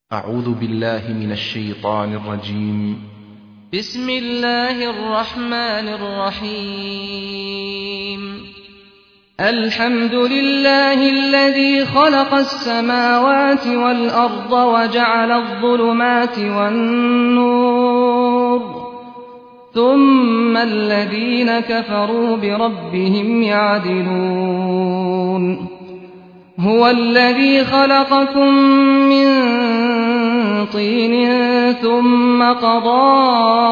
أعوذ بالله من الشيطان الرجيم. بسم الله الرحمن الرحيم. الحمد لله الذي خلق السماوات والأرض وجعل الظلمات والنور ثم الذين كفروا بربهم يعدلون. هو الذي خلقكم من طين ثم قضى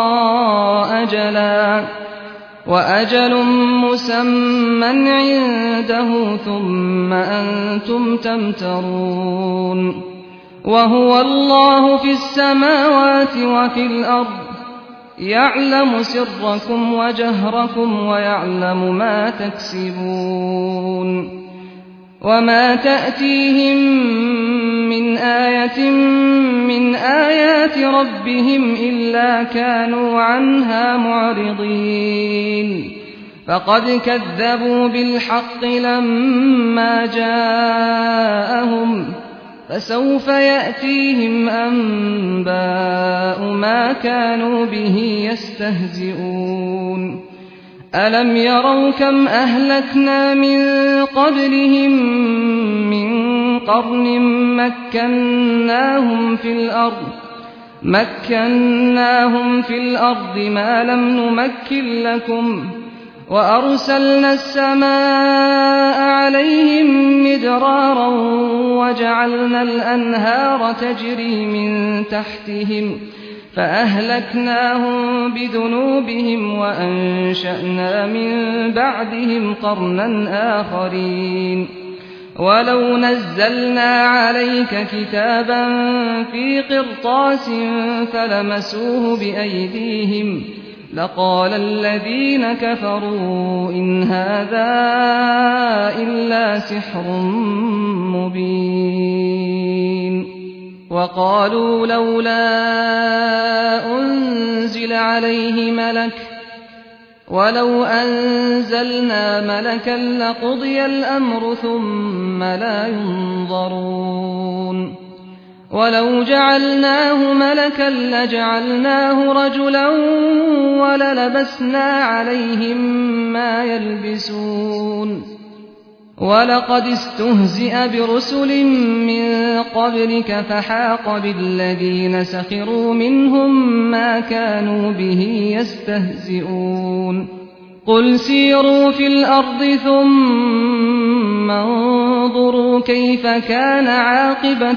أجلا وأجل مسمى عنده ثم أنتم تمترون. وهو الله في السماوات وفي الأرض يعلم سركم وجهركم ويعلم ما تكسبون. وما تأتيهم من آية من آيات ربهم إلا كانوا عنها معرضين. فقد كذبوا بالحق لما جاءهم فسوف يأتيهم أنباء ما كانوا به يستهزئون. ألم يروا كم أهلكنا من قبلهم من قرن مكناهم في الأرض ما لم نمكن لكم وأرسلنا السماء عليهم مدرارا وجعلنا الأنهار تجري من تحتهم فأهلكناهم بذنوبهم وأنشأنا من بعدهم قرنا آخرين. ولو نزلنا عليك كتابا في قرطاس فلمسوه بأيديهم لقال الذين كفروا إن هذا إلا سحر مبين. وقالوا لولا أنزل عليه ملك ولو أنزلنا ملكا لقضي الأمر ثم لا ينظرون. ولو جعلناه ملكا لجعلناه رجلا وللبسنا عليهم ما يلبسون. ولقد استهزئ برسل من قبلك فحاق بالذين سخروا منهم ما كانوا به يستهزئون. قل سيروا في الأرض ثم انظروا كيف كان عاقبة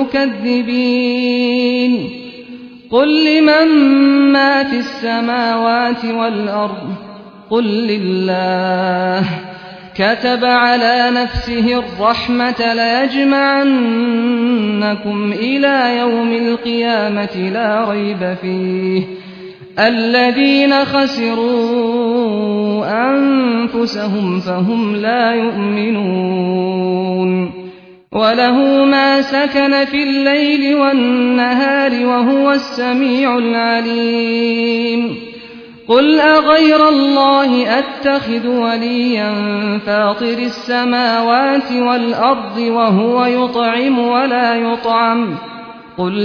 المكذبين. قل لمن ما في السماوات والأرض قل لله كتب على نفسه الرحمة ليجمعنكم إلى يوم القيامة لا ريب فيه الذين خسروا أنفسهم فهم لا يؤمنون. وله ما سكن في الليل والنهار وهو السميع العليم. قل أغير الله أتخذ وليا فاطر السماوات والأرض وهو يطعم ولا يطعم. قل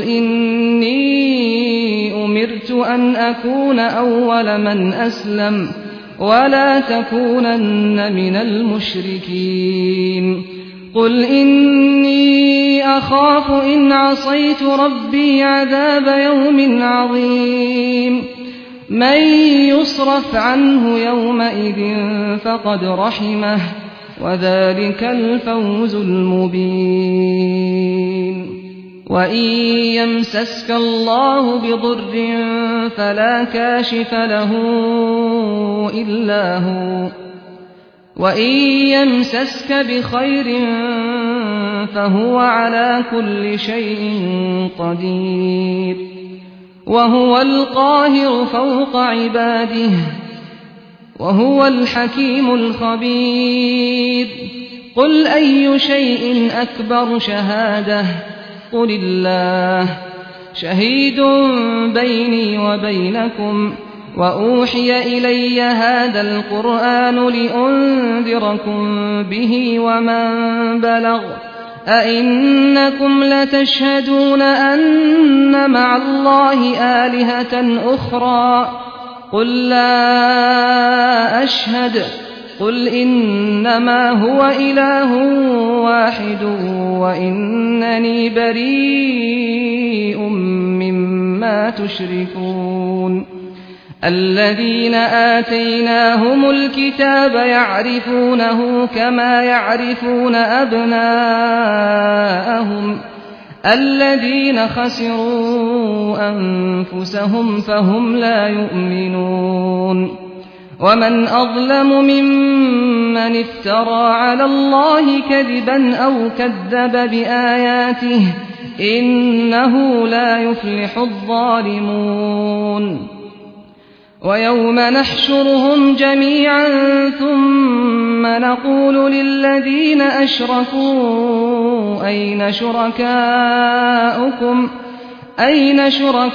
إني أمرت أن أكون أول من أسلم ولا تكونن من المشركين. قل إني أخاف إن عصيت ربي عذاب يوم عظيم. من يصرف عنه يومئذ فقد رحمه وذلك الفوز المبين. وإن يمسسك الله بضر فلا كاشف له إلا هو وإن يمسسك بخير فهو على كل شيء قدير. وهو القاهر فوق عباده وهو الحكيم الخبير. قل أي شيء أكبر شهادة قل الله شهيد بيني وبينكم وأوحي إلي هذا القرآن لأنذركم به ومن بلغ أئنكم لتشهدون أن مع الله آلهة أخرى قل لا أشهد قل إنما هو إله واحد وإنني بريء مما تشركون الذين آتيناهم الكتاب يعرفونه كما يعرفون أبناءهم الذين خسروا أنفسهم فهم لا يؤمنون ومن أظلم ممن افترى على الله كذبا أو كذب بآياته إنه لا يفلح الظالمون ويوم نحشرهم جميعا ثم نقول للذين أشركوا أين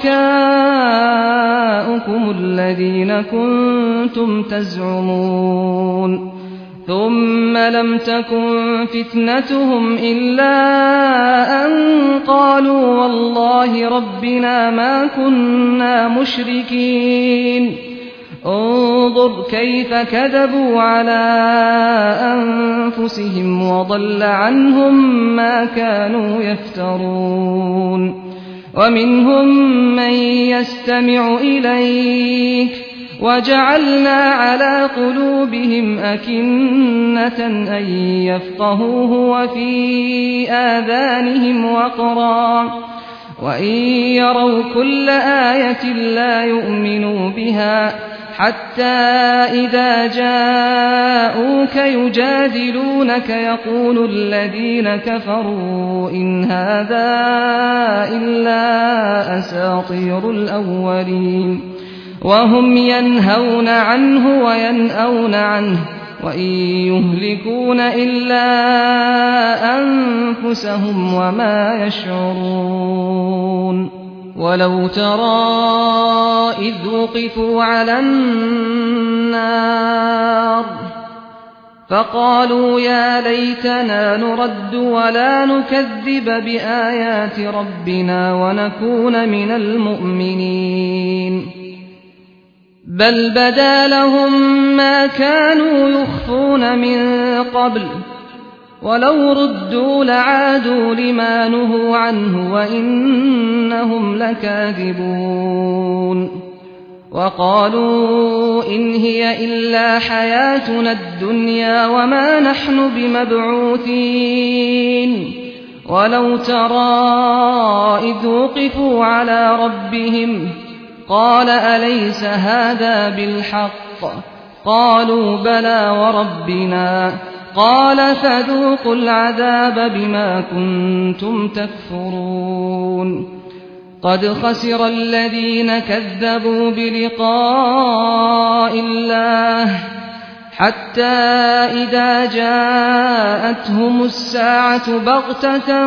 شركاؤكم الذين كنتم تزعمون ثم لم تكن فتنتهم إلا أن قالوا والله ربنا ما كنا مشركين انظر كيف كذبوا على أنفسهم وضل عنهم ما كانوا يفترون ومنهم من يستمع إليك وجعلنا على قلوبهم أكنة أن يفقهوه وفي آذانهم وقرا وإن يروا كل آية لا يؤمنوا بها حتى إذا جاءوك يجادلونك يقول الذين كفروا إن هذا إلا أساطير الأولين وهم ينهون عنه وينأون عنه وإن يهلكون إلا أنفسهم وما يشعرون ولو ترى إذ وقفوا على النار فقالوا يا ليتنا نرد ولا نكذب بآيات ربنا ونكون من المؤمنين بل بدا لهم ما كانوا يخفون من قبل ولو ردوا لعادوا لما نهوا عنه وإنهم لكاذبون وقالوا إن هي إلا حياتنا الدنيا وما نحن بمبعوثين ولو ترى إذ وقفوا على ربهم قال أليس هذا بالحق قالوا بلى وربنا قال فذوقوا العذاب بما كنتم تكفرون قد خسر الذين كذبوا بلقاء الله حتى إذا جاءتهم الساعة بغتة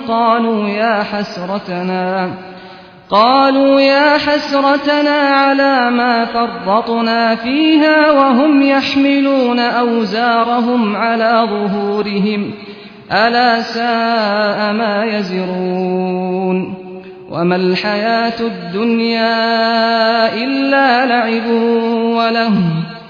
قالوا يا حسرتنا على ما فرطنا فيها وهم يحملون أوزارهم على ظهورهم ألا ساء ما يزرون وما الحياة الدنيا إلا لعب ولهو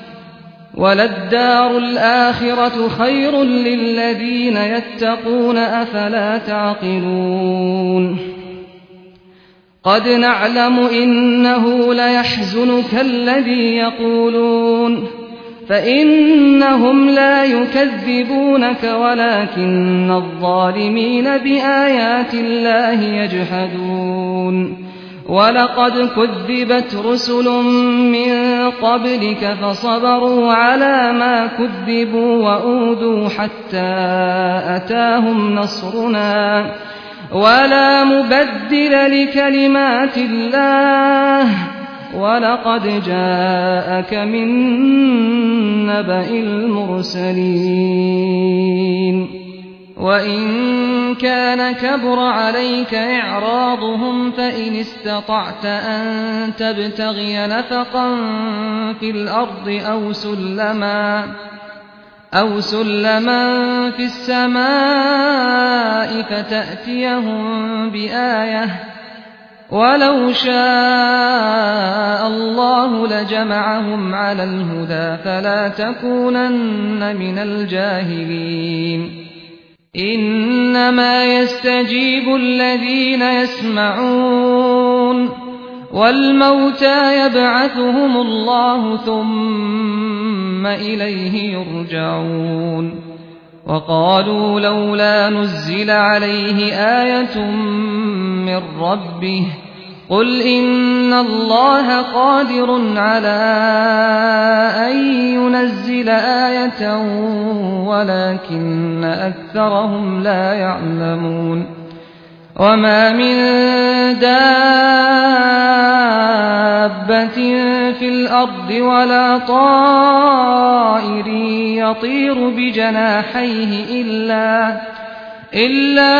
وللدار الآخرة خير للذين يتقون أفلا تعقلون قد نعلم إنه ليحزنك الذي يقولون فإنهم لا يكذبونك ولكن الظالمين بآيات الله يجحدون ولقد كذبت رسل من قبلك فصبروا على ما كذبوا وأوذوا حتى أتاهم نصرنا ولا مبدل لكلمات الله ولقد جاءك من نبأ المرسلين وإن كان كبر عليك إعراضهم فإن استطعت أن تبتغي نفقا في الأرض أو سلما في السماء فتأتيهم بآية ولو شاء الله لجمعهم على الهدى فلا تكونن من الجاهلين إنما يستجيب الذين يسمعون والموتى يبعثهم الله ثم إليه يرجعون وقالوا لولا نزل عليه آية من ربه قل إن الله قادر على أن ينزل آية ولكن أكثرهم لا يعلمون وما من دابة في الأرض ولا طائر يطير بجناحيه إلا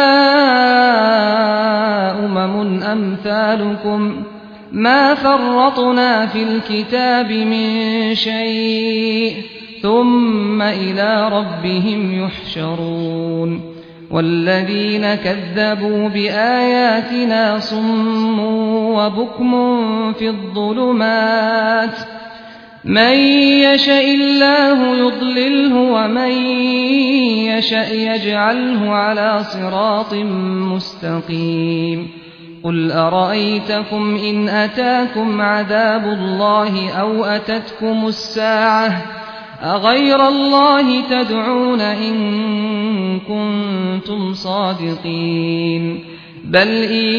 أمم أمثالكم ما فرطنا في الكتاب من شيء ثم إلى ربهم يحشرون والذين كذبوا بآياتنا صم وبكم في الظلمات من يشاء الله يضلله ومن يشاء يجعله على صراط مستقيم قل أرأيتكم إن أتاكم عذاب الله أو أتتكم الساعة أغير الله تدعون إن كنتم صادقين بل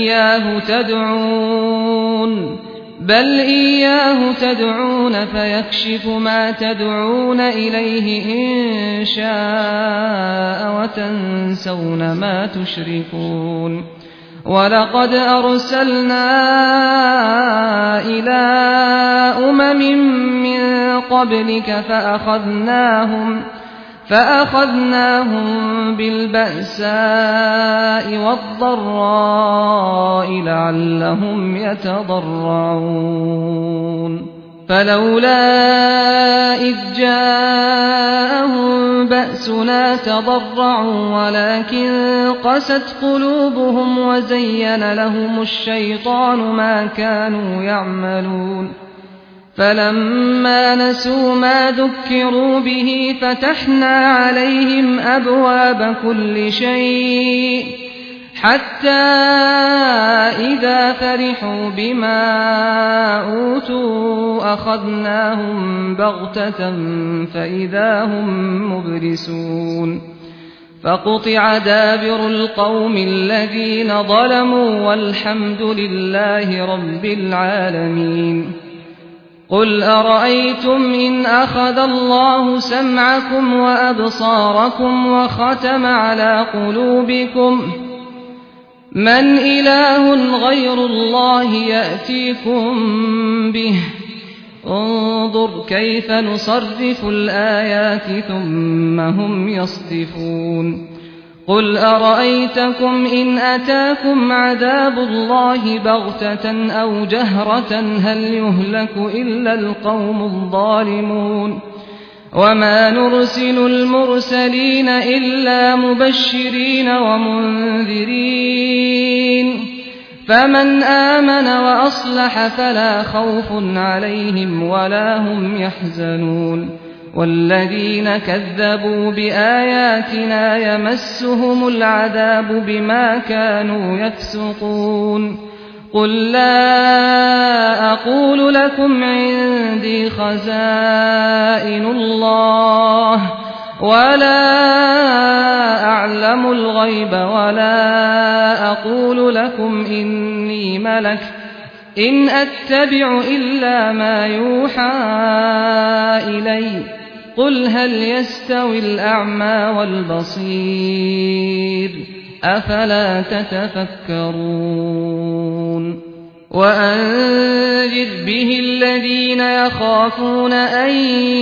إياه تدعون فيكشف ما تدعون إليه إن شاء وتنسون ما تشركون ولقد أرسلنا إلى أمم من قبلك فأخذناهم بالبأساء والضراء لعلهم يتضرعون فلولا إذ جاءهم بأسنا تضرعوا ولكن قست قلوبهم وزين لهم الشيطان ما كانوا يعملون فلما نسوا ما ذكروا به فتحنا عليهم أبواب كل شيء حتى إذا فرحوا بما أوتوا أخذناهم بغتة فإذا هم مبلسون فقطع دابر القوم الذين ظلموا والحمد لله رب العالمين قل أرأيتم إن أخذ الله سمعكم وأبصاركم وختم على قلوبكم من إله غير الله يأتيكم به انظر كيف نصرف الآيات ثم هم يصدفون قل أرأيتكم إن أتاكم عذاب الله بغتة أو جهرة هل يهلك إلا القوم الظالمون وما نرسل المرسلين إلا مبشرين ومنذرين فمن آمن وأصلح فلا خوف عليهم ولا هم يحزنون والذين كذبوا بآياتنا يمسهم العذاب بما كانوا يفسقون قل لا أقول لكم عندي خزائن الله ولا أعلم الغيب ولا أقول لكم إني ملك إن أتبع إلا ما يوحى إلي قل هل يستوي الأعمى والبصير أفلا تتفكرون وأنذر به الذين يخافون أن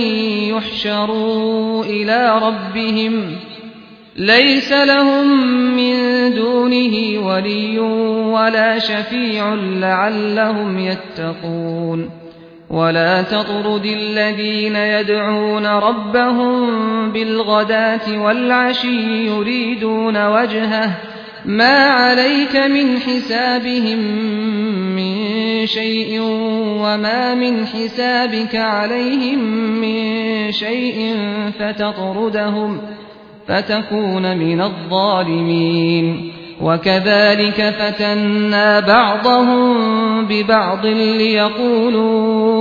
يحشروا إلى ربهم ليس لهم من دونه ولي ولا شفيع لعلهم يتقون ولا تطرد الذين يدعون ربهم بالغداة والعشي يريدون وجهه ما عليك من حسابهم من شيء وما من حسابك عليهم من شيء فتطردهم فتكون من الظالمين. وكذلك فتنا بعضهم ببعض ليقولوا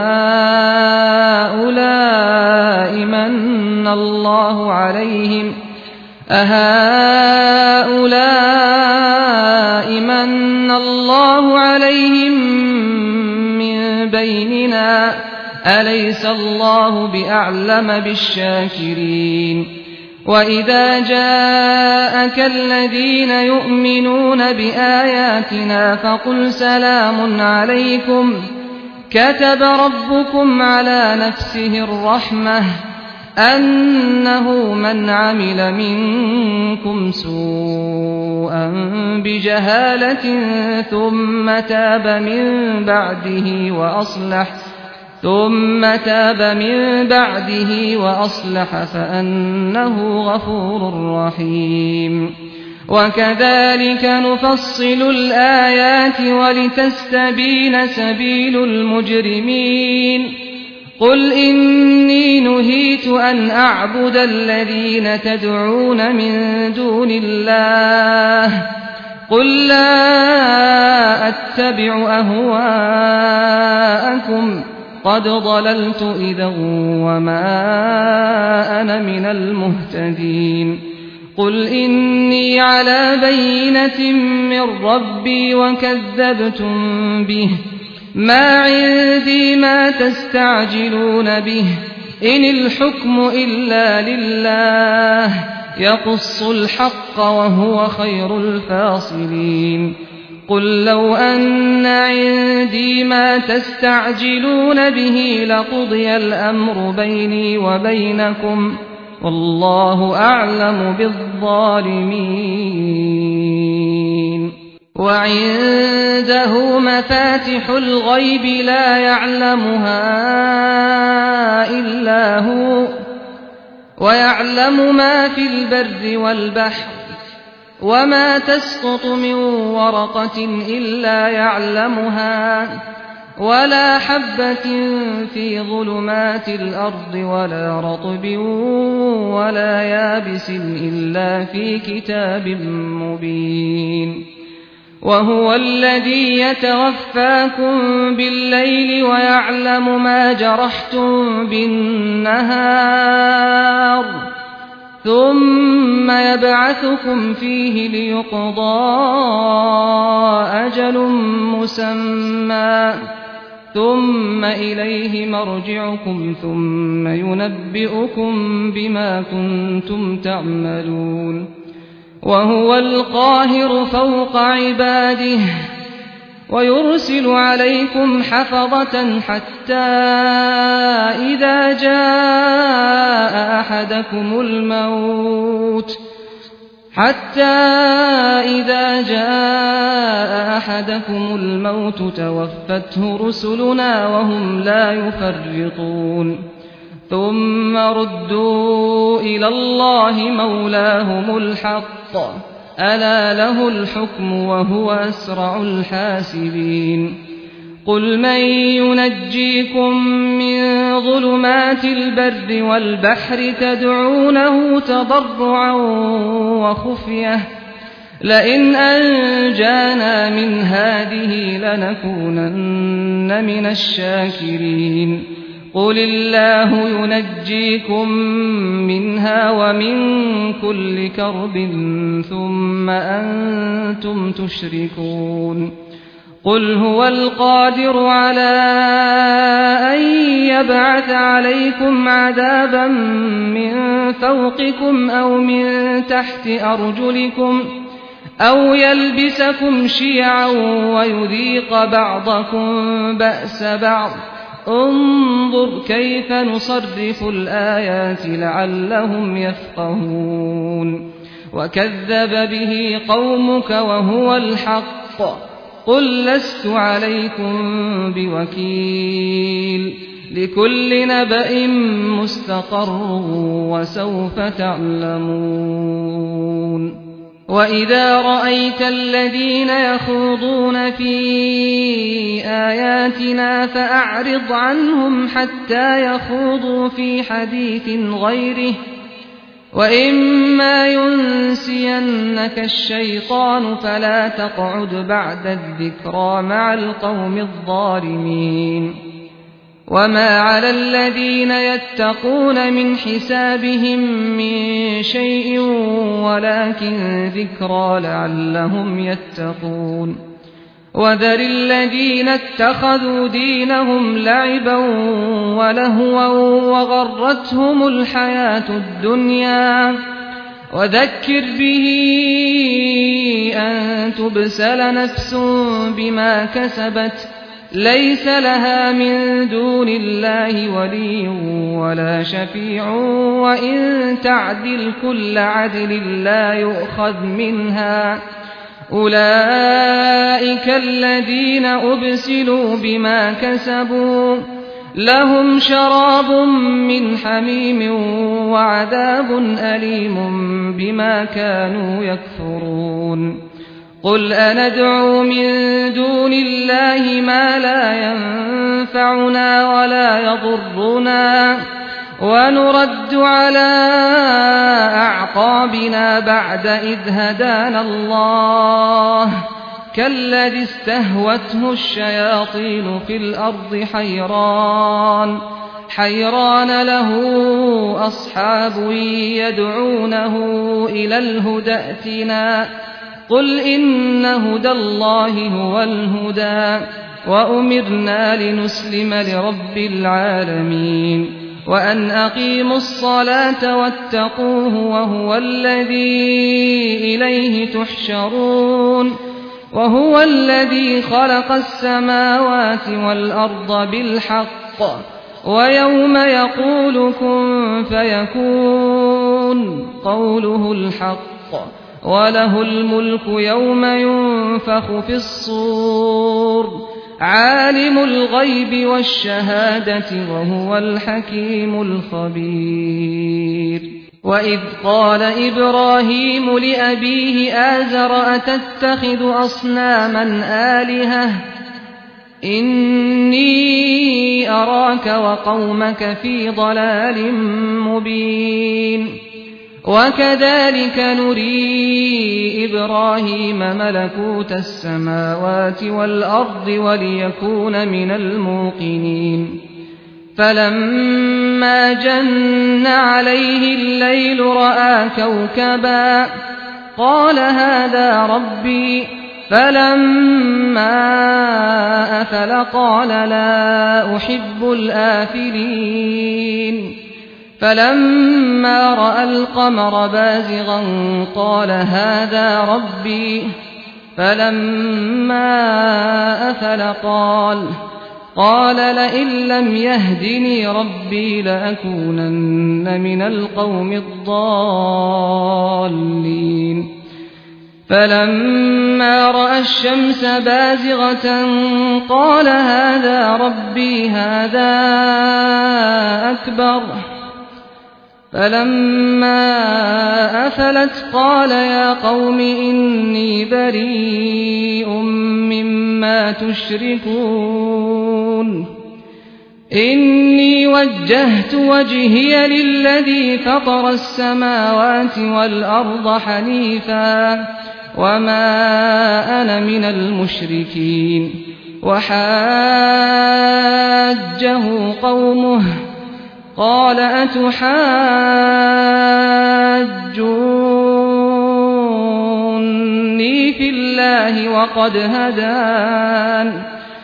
أهؤلاء من الله عليهم من بيننا أليس الله بأعلم بالشاكرين. وإذا جاءك الذين يؤمنون بآياتنا فقل سلام عليكم كتب ربكم على نفسه الرحمة أنه من عمل منكم سوءا بجهالة ثم تاب من بعده وأصلح فأنه غفور رحيم. وكذلك نفصل الآيات ولتستبين سبيل المجرمين. قل إني نهيت أن أعبد الذين تدعون من دون الله قل لا أتبع أهواءكم قد ضللت إذا وما أنا من المهتدين. قل إني على بينة من ربي وكذبتم به ما عندي ما تستعجلون به إن الحكم إلا لله يقص الحق وهو خير الفاصلين. قل لو أن عندي ما تستعجلون به لقضي الأمر بيني وبينكم والله أعلم بالظالمين. وعنده مفاتح الغيب لا يعلمها إلا هو ويعلم ما في البر والبحر وما تسقط من ورقة إلا يعلمها ولا حبة في ظلمات الأرض ولا رطب ولا يابس إلا في كتاب مبين. وهو الذي يتوفاكم بالليل ويعلم ما جرحتم بالنهار ثم يبعثكم فيه ليقضى أجل مسمى ثم إليه مرجعكم ثم ينبئكم بما كنتم تعملون. وهو القاهر فوق عباده ويرسل عليكم حفظة حتى إذا جاء أحدكم الموت توفته رسلنا وهم لا يفرطون ثم ردوا إلى الله مولاهم الحق ألا له الحكم وهو أسرع الحاسبين. قل من ينجيكم من ظلمات البر والبحر تدعونه تضرعا وخفية لئن أنجانا من هذه لنكونن من الشاكرين. قل الله ينجيكم منها ومن كل كرب ثم أنتم تشركون. قل هو القادر على أن يبعث عليكم عذابا من فوقكم أو من تحت أرجلكم أو يلبسكم شيعا ويذيق بعضكم بأس بعض انظر كيف نصرف الآيات لعلهم يفقهون. وكذب به قومك وهو الحق قل لست عليكم بوكيل لكل نبأ مستقر وسوف تعلمون وإذا رأيت الذين يخوضون في آياتنا فأعرض عنهم حتى يخوضوا في حديث غيره وإما ينسينك الشيطان فلا تقعد بعد الذكرى مع القوم الظالمين وما على الذين يتقون من حسابهم من شيء ولكن ذكرى لعلهم يتقون وذر الذين اتخذوا دينهم لعبا ولهوا وغرتهم الحياة الدنيا وذكر به أن تبسل نفس بما كسبت ليس لها من دون الله ولي ولا شفيع وإن تعدل كل عدل لا يؤخذ منها أولئك الذين أبسلوا بما كسبوا لهم شراب من حميم وعذاب أليم بما كانوا يكفرون قل أندعو من دون الله ما لا ينفعنا ولا يضرنا ونرد على أعقابنا بعد إذ هدانا الله كالذي استهوته الشياطين في الأرض حيران له أصحاب يدعونه إلى الهدى ائتنا قل إن هدى الله هو الهدى وأمرنا لنسلم لرب العالمين وأن أقيموا الصلاة واتقوه وهو الذي إليه تحشرون وهو الذي خلق السماوات والأرض بالحق ويوم يقول كن فيكون قوله الحق وله الملك يوم ينفخ في الصور عالم الغيب والشهادة وهو الحكيم الخبير وإذ قال إبراهيم لأبيه آزر أتتخذ أصناما آلهة إني أراك وقومك في ضلال مبين وكذلك نري إبراهيم ملكوت السماوات والأرض وليكون من الموقنين فلما جن عليه الليل رأى كوكبا قال هذا ربي فلما أفل قال لا أحب الآفلين فلما رأى القمر بازغا قال هذا ربي فلما أفل قال لئن لم يهدني ربي لأكونن من القوم الضالين فلما رأى الشمس بازغة قال هذا ربي هذا أكبر فلما أفلت قال يا قوم إني بريء مما تشركون إني وجهت وجهي للذي فطر السماوات والأرض حنيفا وما أنا من المشركين وحاجه قومه قال أتحاجوني في الله وقد هدان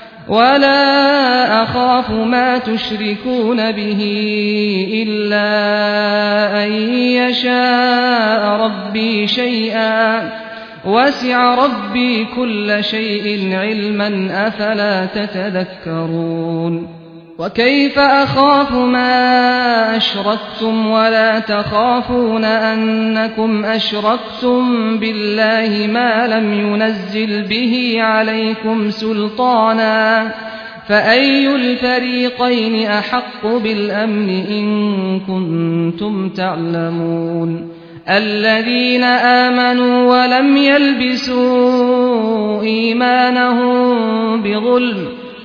ولا أخاف ما تشركون به إلا أن يشاء ربي شيئا وسع ربي كل شيء علما أفلا تتذكرون وكيف أخاف ما أشركتم ولا تخافون أنكم أشركتم بالله ما لم ينزل به عليكم سلطانا فأي الفريقين أحق بالأمن إن كنتم تعلمون الذين آمنوا ولم يلبسوا إيمانهم بظلم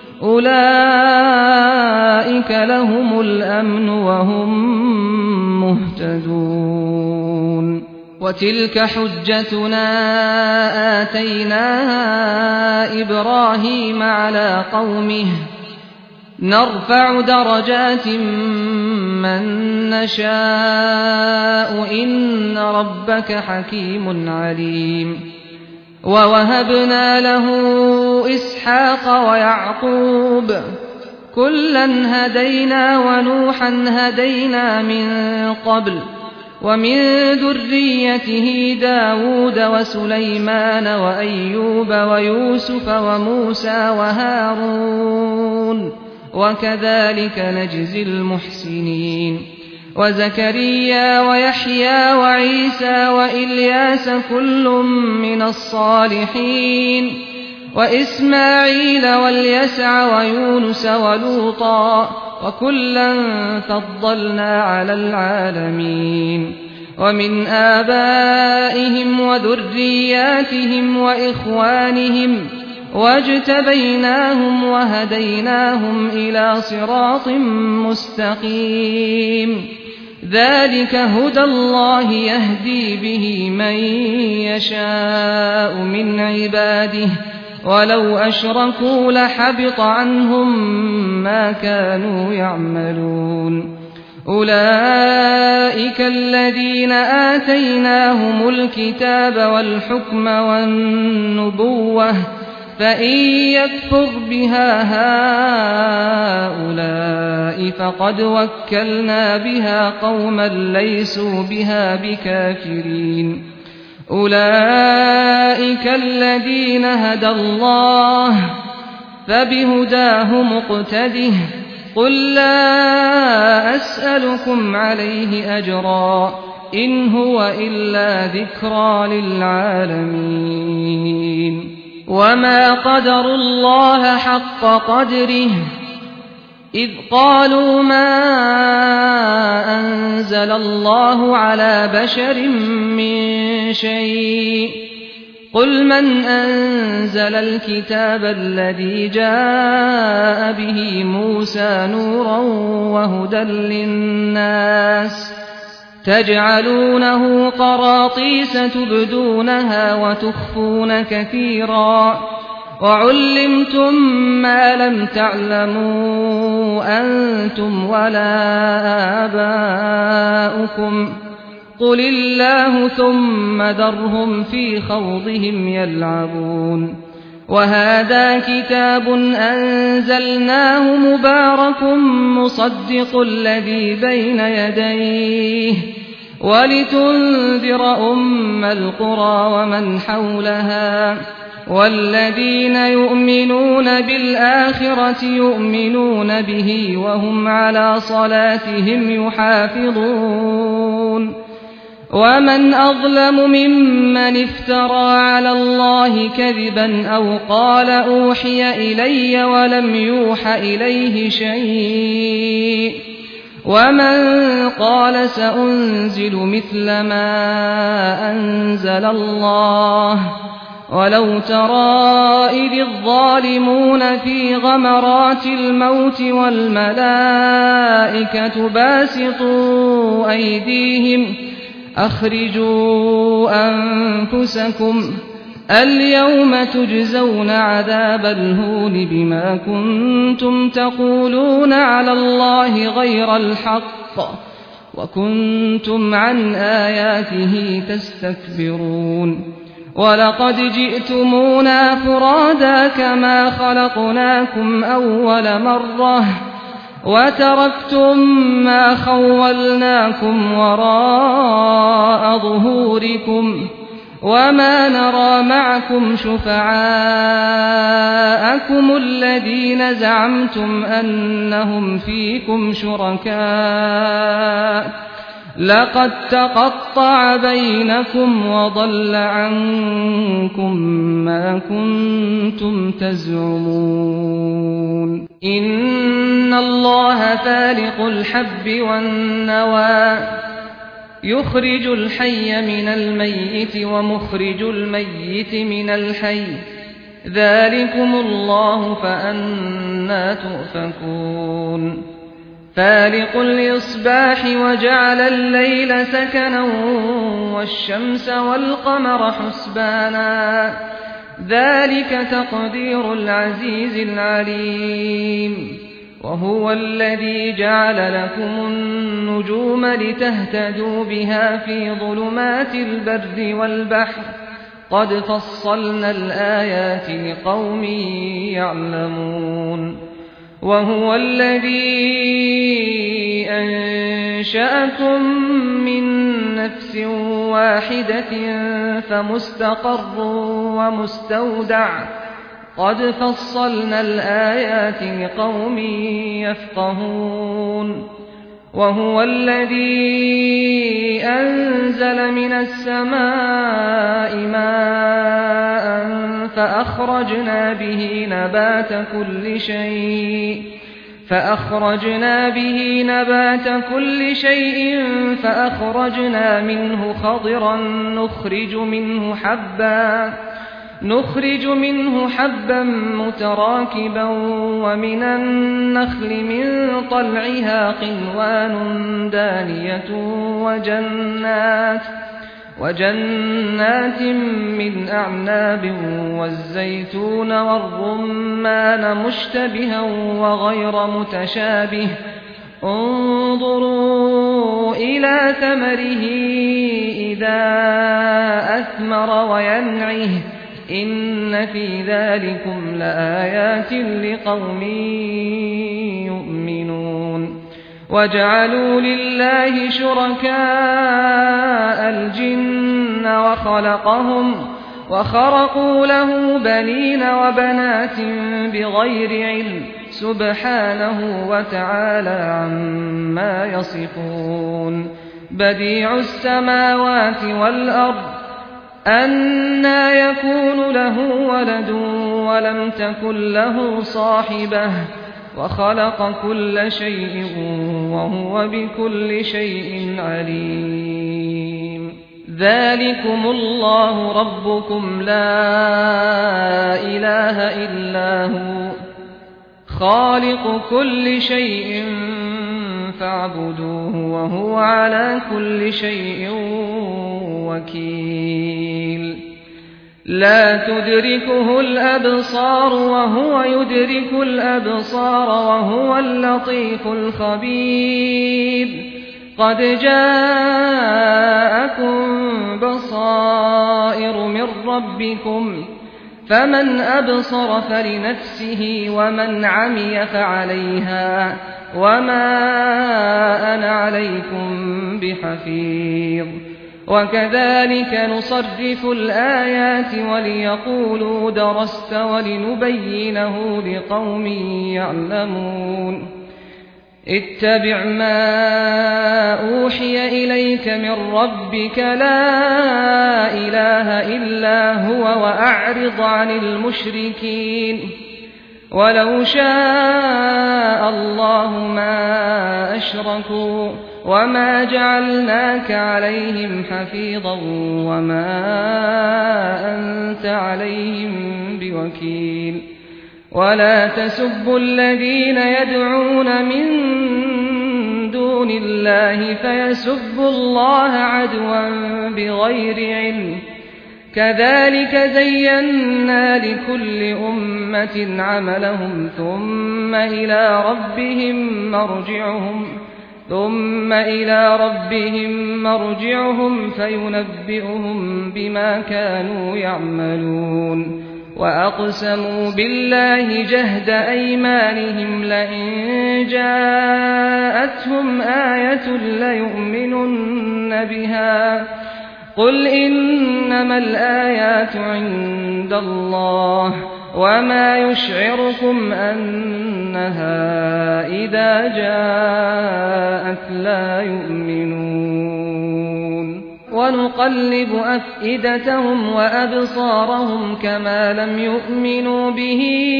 أولئك لهم الأمن وهم مهتدون وتلك حجتنا آتيناها إبراهيم على قومه نرفع درجات من نشاء إن ربك حكيم عليم ووهبنا له إسحاق ويعقوب كلا هدينا ونوحا هدينا من قبل ومن ذريته داود وسليمان وأيوب ويوسف وموسى وهارون وكذلك نجزي المحسنين وزكريا ويحيى وعيسى وإلياس كل من الصالحين وإسماعيل واليسع ويونس ولوطا وكلا فضلنا على العالمين ومن آبائهم وذرياتهم وإخوانهم واجتبيناهم وهديناهم إلى صراط مستقيم ذلك هدى الله يهدي به من يشاء من عباده ولو أشركوا لحبط عنهم ما كانوا يعملون أولئك الذين آتيناهم الكتاب والحكم والنبوة فإن يكفر بها هؤلاء فقد وكلنا بها قوما ليسوا بها بكافرين أولئك الذين هدى الله فبهداه مقتده قل لا أسألكم عليه أجرا إن هو إلا ذكرى للعالمين وما قدروا الله حق قدره إذ قالوا ما أنزل الله على بشر من شيء قل من أنزل الكتاب الذي جاء به موسى نورا وهدى للناس تجعلونه قراطيس تبدونها وتخفون كثيرا وعلمتم ما لم تعلموا أنتم ولا آباؤكم قل الله ثم ذرهم في خوضهم يلعبون وهذا كتاب أنزلناه مبارك مصدق الذي بين يديه ولتنذر أم القرى ومن حولها والذين يؤمنون بالآخرة يؤمنون به وهم على صلاتهم يحافظون ومن أظلم ممن افترى على الله كذبا أو قال أوحي إلي ولم يوح إليه شيء ومن قال سأنزل مثل ما أنزل الله ولو ترى إذ الظالمون في غمرات الموت والملائكة باسطوا أيديهم أخرجوا أنفسكم اليوم تجزون عذاب الهون بما كنتم تقولون على الله غير الحق وكنتم عن آياته تستكبرون ولقد جئتمونا فرادا كما خلقناكم أول مرة وتركتم ما خولناكم وراء ظهوركم وما نرى معكم شفعاءكم الذين زعمتم أنهم فيكم شركاء لقد تقطع بينكم وضل عنكم ما كنتم تزعمون إن الله فالق الحب والنوى يخرج الحي من الميت ومخرج الميت من الحي ذلكم الله فأنى تؤفكون فالق الإصباح وجعل الليل سكنا والشمس والقمر حسبانا ذلك تقدير العزيز العليم وهو الذي جعل لكم النجوم لتهتدوا بها في ظلمات البر والبحر قد فصلنا الآيات لقوم يعلمون وهو الذي أنشأكم من نفس واحدة فمستقر ومستودع قد فصلنا الآيات لقوم يفقهون وهو الذي أنزل من السماء ماء فأخرجنا به نبات كل شيء فأخرجنا منه خضرا نخرج منه حبا متراكبا ومن النخل من طلعها قنوان دانية وجنات من أعناب والزيتون والرمان مشتبها وغير متشابه انظروا إلى ثمره إذا أثمر وينعه إن في ذلكم لآيات لقوم يؤمنون وجعلوا لله شركاء الجن وخرقوا له بنين وبنات بغير علم سبحانه وتعالى عما يصفون بديع السماوات والأرض أنى يكون له ولد ولم تكن له صاحبة وخلق كل شيء وهو بكل شيء عليم ذلكم الله ربكم لا إله إلا هو خالق كل شيء فاعبدوه وهو على كل شيء وكيل لا تدركه الأبصار وهو يدرك الأبصار وهو اللطيف الخبير قد جاءكم بصائر من ربكم فمن أبصر فلنفسه ومن عمي فعليها وما أنا عليكم بحفيظ وكذلك نصرف الآيات وليقولوا درست ولنبينه لقوم يعلمون اتبع ما أوحي إليك من ربك لا إله إلا هو وأعرض عن المشركين ولو شاء الله ما أشركوا وما جعلناك عليهم حفيظا وما أنت عليهم بوكيل ولا تسبوا الذين يدعون من دون الله فيسبوا الله عدوا بغير علم كذلك زينا لكل أمة عملهم ثم إلى ربهم مرجعهم فينبئهم بما كانوا يعملون وأقسموا بالله جهد أيمانهم لئن جاءتهم آية ليؤمنن بها قل إنما الآيات عند الله وما يشعركم أنها إذا جاءت لا يؤمنون ونقلب أفئدتهم وأبصارهم كما لم يؤمنوا به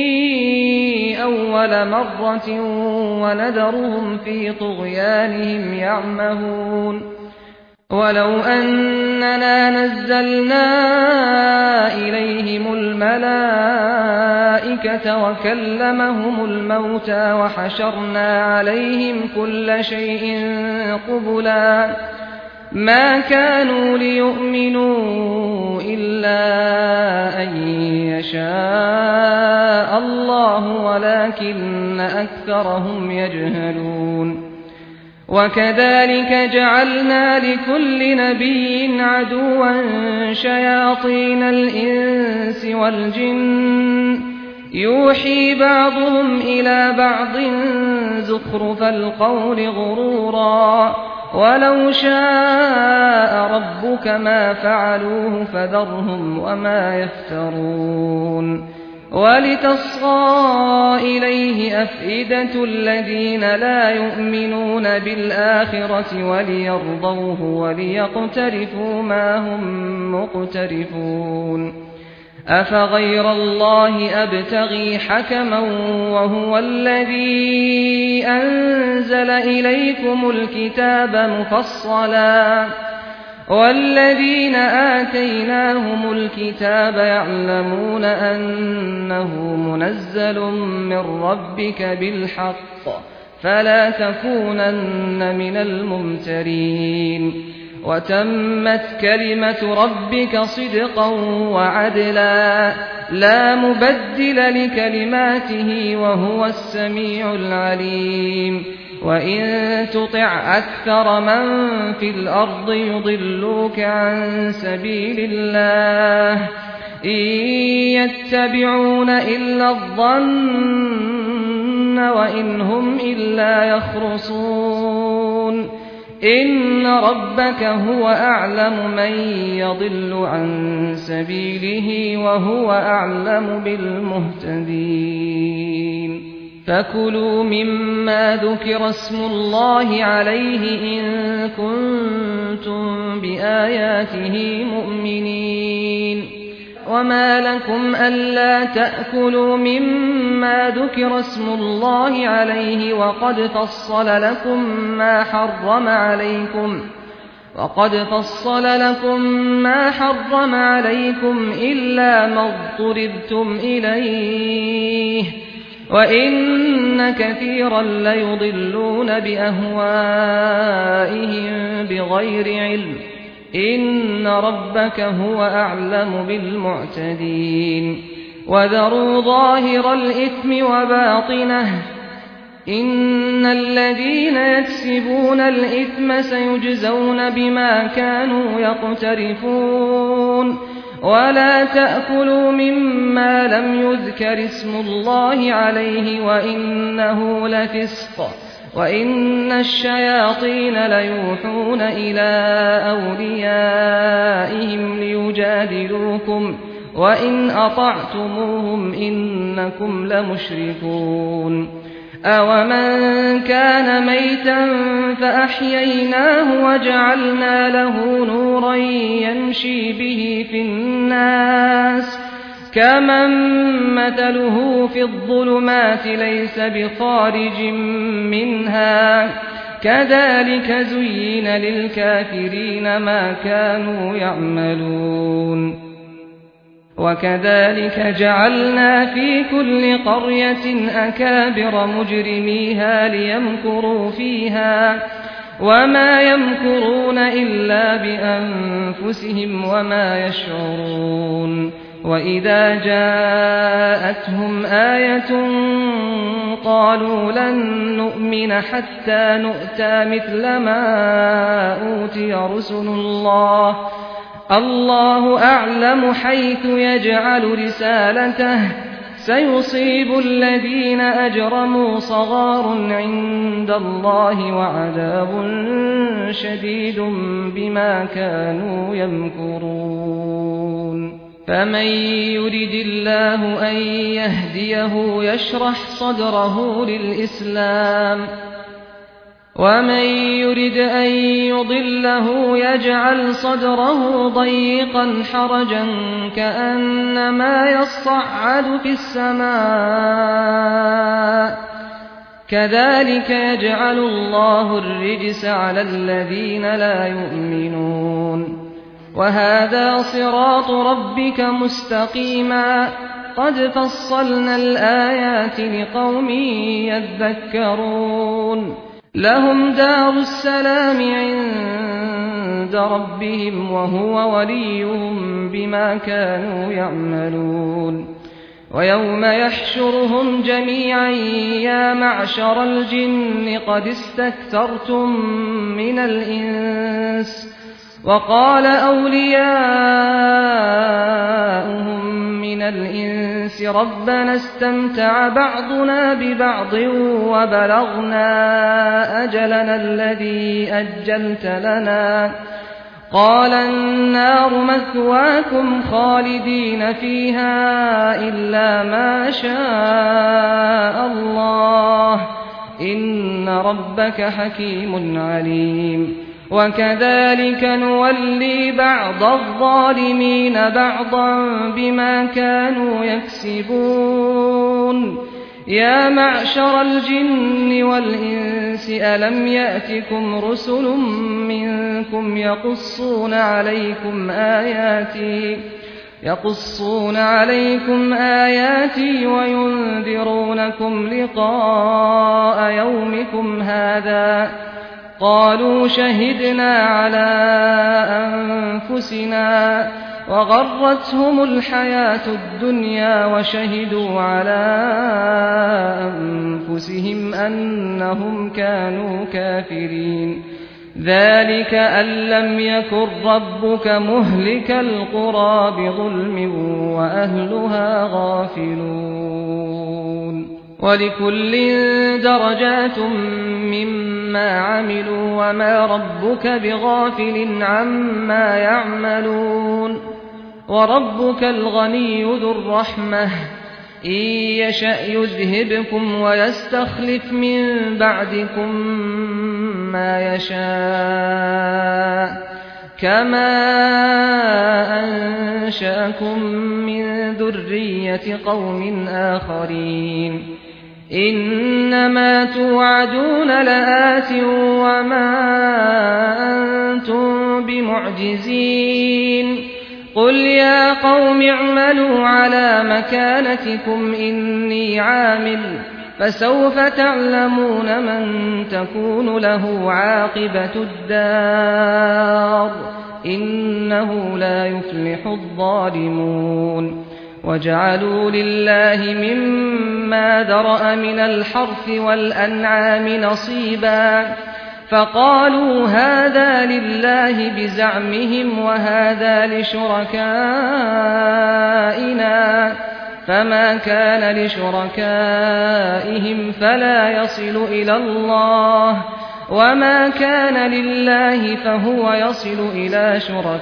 أول مرة ونذرهم في طغيانهم يعمهون ولو أننا نزلنا إليهم الملائكة وكلمهم الموتى وحشرنا عليهم كل شيء قبلا ما كانوا ليؤمنوا إلا أن يشاء الله ولكن أكثرهم يجهلون وكذلك جعلنا لكل نبي عدوا شياطين الإنس والجن يوحي بعضهم إلى بعض زخرف القول غرورا ولو شاء ربك ما فعلوه فذرهم وما يفترون ولتصغى إليه أفئدة الذين لا يؤمنون بالآخرة وليرضوه وليقترفوا ما هم مقترفون أفغير الله أبتغي حكما وهو الذي أنزل إليكم الكتاب مفصلا والذين آتيناهم الكتاب يعلمون أنه منزل من ربك بالحق فلا تكونن من الممترين وتمت كلمة ربك صدقا وعدلا لا مبدل لكلماته وهو السميع العليم وإن تطع أكثر من في الأرض يضلوك عن سبيل الله إن يتبعون إلا الظن وإن هم إلا يخرصون إن ربك هو أعلم من يضل عن سبيله وهو أعلم بالمهتدين فكلوا مما ذكر اسم الله عليه إن كنتم بآياته مؤمنين وما لكم ألا تأكلوا مما ذكر اسم الله عليه وقد فصل لكم ما حرم عليكم إلا ما اضطررتم إليه وإن كثيرا ليضلون بأهوائهم بغير علم إن ربك هو أعلم بالمعتدين وذروا ظاهر الإثم وباطنه إن الذين يكسبون الإثم سيجزون بما كانوا يقترفون ولا تأكلوا مما لم يذكر اسم الله عليه وإنه لفسق وإن الشياطين ليوحون إلى أوليائهم ليجادلوكم وإن أطعتموهم إنكم لمشركون أومن كان ميتا فأحييناه وجعلنا له نورا يمشي به في الناس كمن مثله في الظلمات ليس بخارج منها كذلك زين للكافرين ما كانوا يعملون وكذلك جعلنا في كل قرية أكابر مجرميها ليمكروا فيها وما يمكرون إلا بأنفسهم وما يشعرون وإذا جاءتهم آية قالوا لن نؤمن حتى نؤتى مثل ما أوتي رسل الله أعلم حيث يجعل رسالته سيصيب الذين أجرموا صغار عند الله وعذاب شديد بما كانوا يمكرون فمن يرد الله أن يهديه يشرح صدره للإسلام ومن يرد أن يضله يجعل صدره ضيقا حرجا كأنما يصعد في السماء كذلك يجعل الله الرجس على الذين لا يؤمنون وهذا صراط ربك مستقيما قد فصلنا الآيات لقوم يذكرون لهم دار السلام عند ربهم وهو وليهم بما كانوا يعملون ويوم يحشرهم جميعا يا معشر الجن قد استكثرتم من الإنس وقال أولياؤهم من الإنس ربنا استمتع بعضنا ببعض وبلغنا أجلنا الذي أجلت لنا قال النار مثواكم خالدين فيها إلا ما شاء الله إن ربك حكيم عليم وكذلك نولي بعض الظالمين بعضا بما كانوا يكسبون يا معشر الجن والإنس ألم يأتكم رسل منكم يقصون عليكم آياتي وينذرونكم لقاء يومكم هذا قالوا شهدنا على أنفسنا وغرتهم الحياة الدنيا وشهدوا على أنفسهم أنهم كانوا كافرين ذلك أن لم يكن ربك مهلك القرى بظلم وأهلها غافلون ولكل درجات مما عملوا وما ربك بغافل عما يعملون وربك الغني ذو الرحمة إن يشأ يذهبكم ويستخلف من بعدكم ما يشاء كما أنشأكم من ذرية قوم آخرين إنما توعدون لآت وما أنتم بمعجزين قل يا قوم اعملوا على مكانتكم إني عامل فسوف تعلمون من تكون له عاقبة الدار إنه لا يفلح الظالمون وجعلوا لله مما ذرأ من الحرث والأنعام نصيبا فقالوا هذا لله بزعمهم وهذا لشركائنا فما كان لشركائهم فلا يصل إلى الله وما كان لله فهو يصل إلى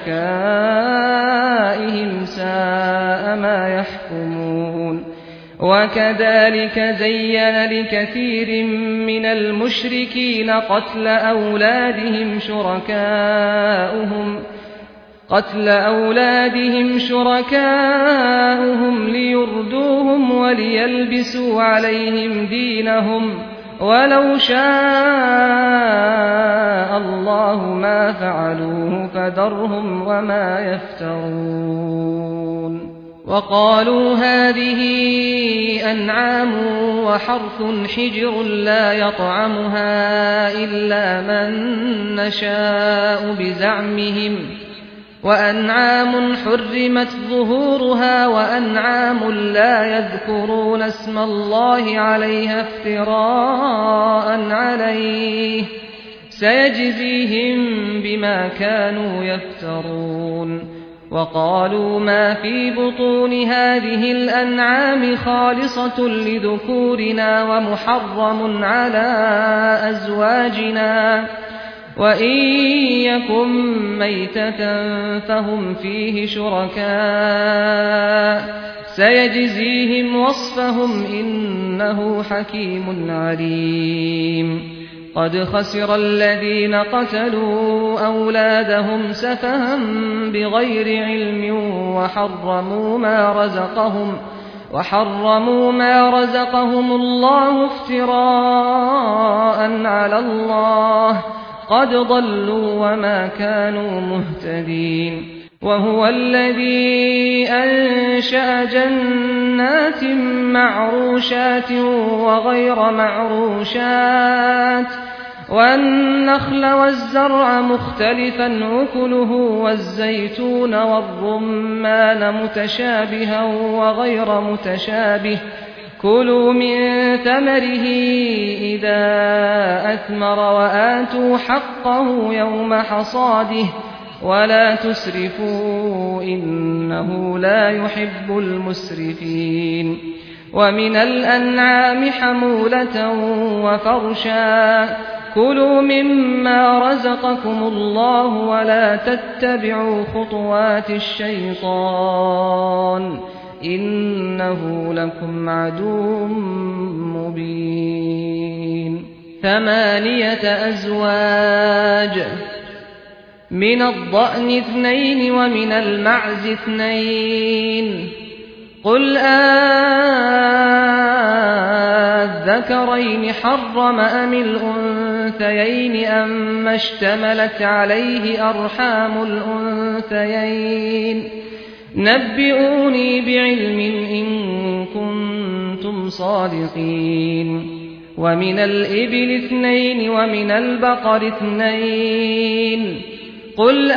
شركائهم ساء ما يحكمون وكذلك زين لكثير من المشركين قتل أولادهم شركاؤهم ليردوهم وليلبسوا عليهم دينهم ولو شاء الله ما فعلوه فذرهم وما يفترون وقالوا هذه أنعام وحرث حجر لا يطعمها إلا من نشاء بزعمهم وأنعام حرمت ظهورها وأنعام لا يذكرون اسم الله عليها افتراء عليه سيجزيهم بما كانوا يفترون وقالوا ما في بطون هذه الأنعام خالصة لذكورنا ومحرم على أزواجنا وإن يكن ميتة فهم فيه شركاء سيجزيهم وصفهم إنه حكيم عليم قد خسر الذين قتلوا أولادهم سفها بغير علم وحرموا ما رزقهم الله افتراء على الله قد ضلوا وما كانوا مهتدين وهو الذي أنشأ جنات معروشات وغير معروشات والنخل والزرع مختلفا أكله والزيتون والرمان متشابها وغير متشابه كلوا من ثمره إذا أثمر وآتوا حقه يوم حصاده ولا تسرفوا إنه لا يحب المسرفين ومن الأنعام حمولة وفرشا كلوا مما رزقكم الله ولا تتبعوا خطوات الشيطان إنه لكم عدو مبين 8 أزواج من الضأن 2 ومن المعز 2 قل أذكرين حرم أم الأنثيين أما اشتملت عليه أرحام الأنثيين نبئوني بعلم إن كنتم صادقين ومن الإبل 2 ومن البقر 2 قل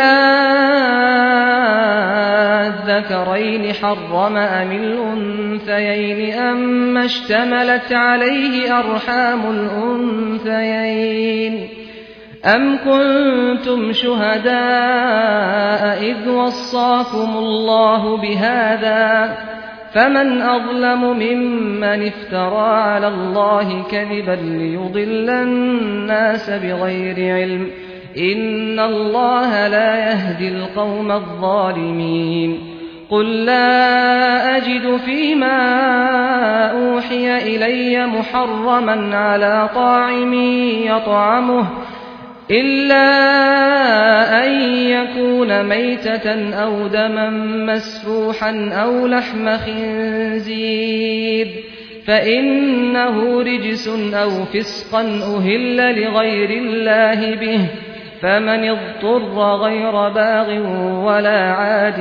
أذكرين حرم أم الأنثيين أما اشتملت عليه أرحام الأنثيين أم كنتم شهداء إذ وصاكم الله بهذا فمن أظلم ممن افترى على الله كذبا ليضل الناس بغير علم إن الله لا يهدي القوم الظالمين قل لا أجد فيما أوحي إلي محرما على طاعم يطعمه إلا أن يكون ميتة أو دما مسفوحا أو لحم خنزير فإنه رجس أو فسقا أهل لغير الله به فمن اضطر غير باغ ولا عاد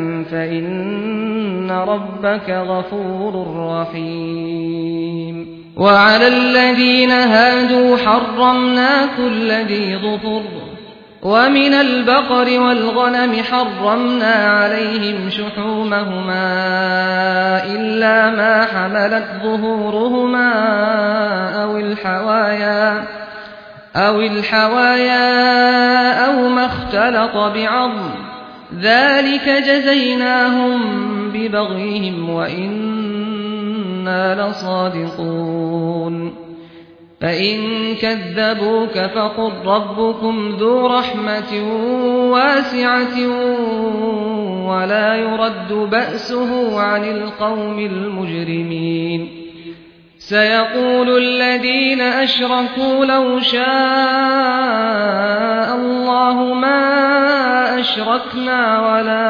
فإن ربك غفور رحيم وعلى الذين هادوا حرمنا كل ذي ظفر ومن البقر والغنم حرمنا عليهم شحومهما إلا ما حملت ظهورهما أو الحوايا أو ما اختلط بعظم ذلك جزيناهم ببغيهم وإنا لصادقون فإن كذبوك فقل ربكم ذو رحمة واسعة ولا يرد بأسه عن القوم المجرمين سيقول الذين أشركوا لو شاء الله ما أشركنا ولا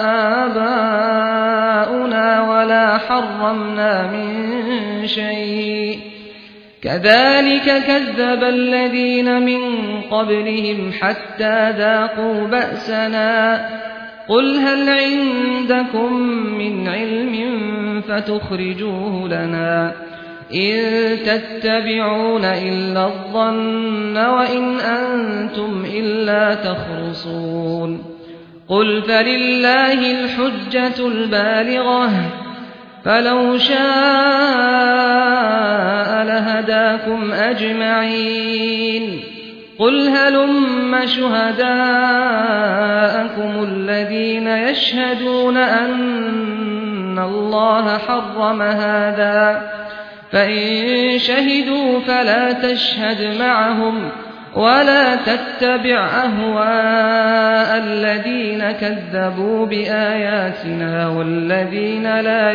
آباؤنا ولا حرمنا من شيء كذلك كذب الذين من قبلهم حتى ذاقوا بأسنا قل هل عندكم من علم فتخرجوه لنا إن تتبعون إلا الظن وإن أنتم إلا تخرصون قل فلله الحجة البالغة فلو شاء لهداكم أجمعين قل هلم شهداءكم الذين يشهدون أن الله حرم هذا فإن شهدوا فلا تشهد معهم ولا تتبع أهواء الذين كذبوا بآياتنا والذين لا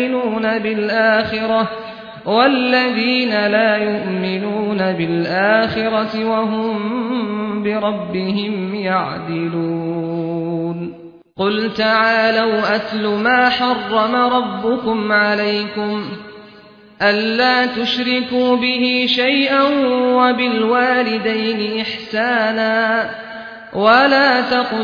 يؤمنون بالآخرة وهم بربهم يعدلون قل تعالوا أتل ما حرم ربكم عليكم ألا تشركوا به شيئا وبالوالدين إحسانا ولا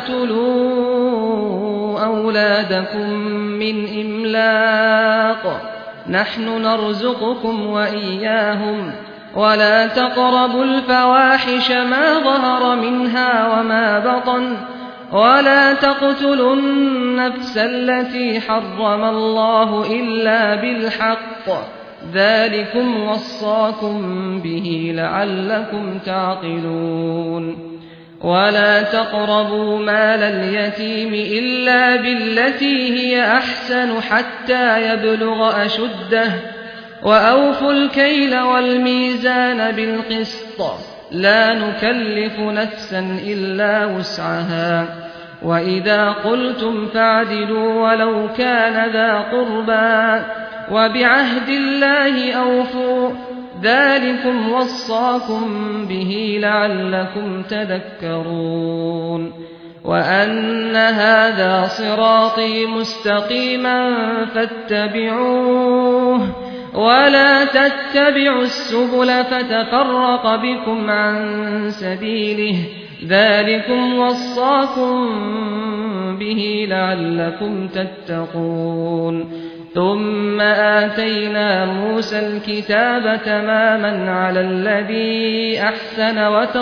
تقتلوا أولادكم من إملاق نحن نرزقكم وإياهم ولا تقربوا الفواحش ما ظهر منها وما بطن ولا تقتلوا النفس التي حرم الله إلا بالحق ذلكم وصاكم به لعلكم تعقلون ولا تقربوا مال اليتيم إلا بالتي هي أحسن حتى يبلغ أشده وأوفوا الكيل والميزان بالقسط لا نكلف نفسا إلا وسعها وإذا قلتم فاعدلوا ولو كان ذا قربى وبعهد الله أوفوا ذلكم وصاكم به لعلكم تذكرون وأن هذا صراطي مستقيما فاتبعوه ولا تتبعوا السبل فتفرق بكم عن سبيله ذلكم وصاكم به لعلكم تتقون ثم آتينا موسى الكتاب تماما على الذي أحسن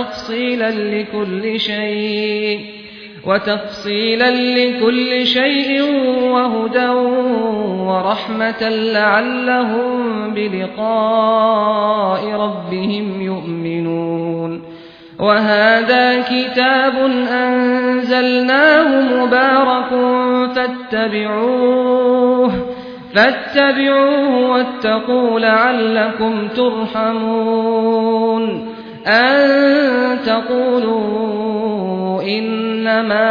وتفصيلا لكل شيء وهدى ورحمة لعلهم بلقاء ربهم يؤمنون وهذا كتاب أنزلناه مبارك فاتبعوه واتقوا لعلكم ترحمون أن تقولوا إنما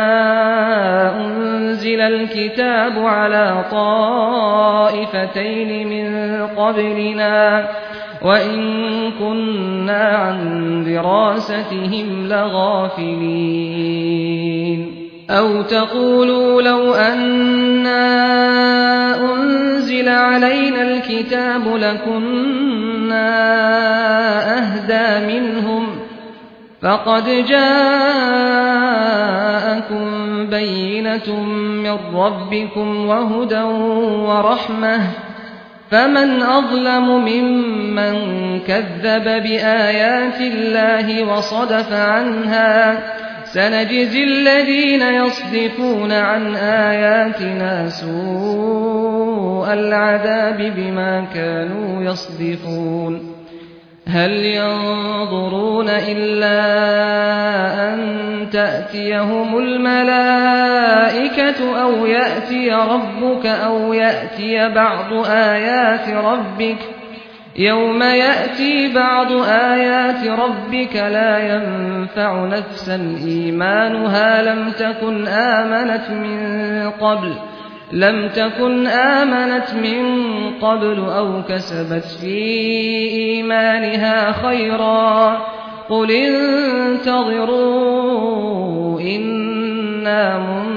أنزل الكتاب على طائفتين من قبلنا وإن كنا عن دراستهم لغافلين أو تقولوا لو أنا أنزل علينا الكتاب لكنا أهدى منهم فقد جاءكم بينة من ربكم وهدى ورحمة فمن أظلم ممن كذب بآيات الله وصدف عنها سنجزي الذين يصدفون عن آياتنا سوء العذاب بما كانوا يصدفون هل ينظرون إلا أن تأتيهم الملائكة أو يأتي ربك أو يأتي بعض آيات ربك يوم يأتي بعض آيات ربك لا ينفع نفسا إيمانها لم تكن آمنت من قبل أو كسبت في إيمانها خيرا قل انتظروا إنا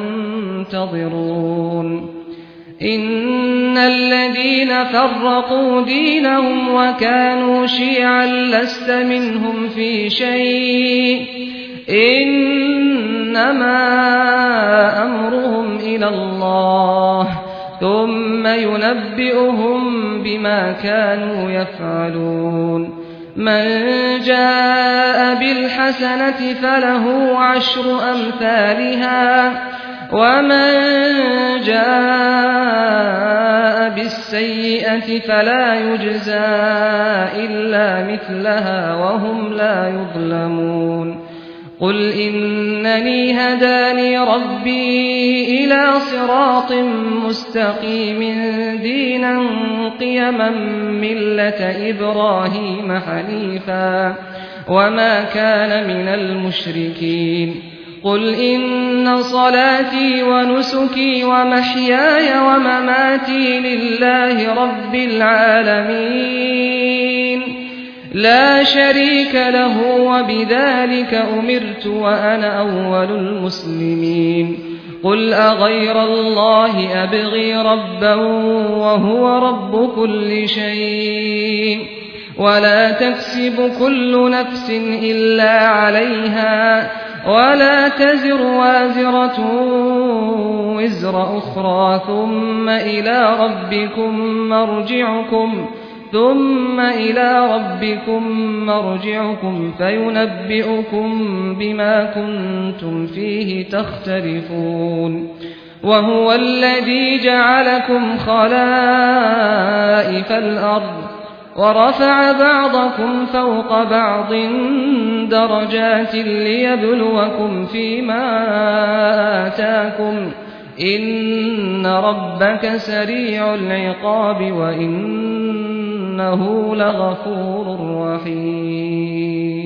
منتظرون إن الذين فرقوا دينهم وكانوا شيعا لست منهم في شيء إنما أمرهم إلى الله ثم ينبئهم بما كانوا يفعلون من جاء بالحسنة فله 10 أمثالها ومن جاء بالسيئة فلا يجزى إلا مثلها وهم لا يظلمون قل إنني هداني ربي إلى صراط مستقيم دينا قيما ملة إبراهيم حنيفا وما كان من المشركين قل إن صلاتي ونسكي ومحياي ومماتي لله رب العالمين لا شريك له وبذلك أمرت وأنا أول المسلمين قل أغير الله أبغي ربا وهو رب كل شيء ولا تكسب كل نفس إلا عليها ولا تزر وازرة وزر أخرى ثم إلى ربكم مرجعكم فينبئكم بما كنتم فيه تختلفون وهو الذي جعلكم خلائف الأرض ورفع بعضكم فوق بعض درجات ليبلوكم فيما آتاكم إن ربك سريع العقاب وإنه لغفور رحيم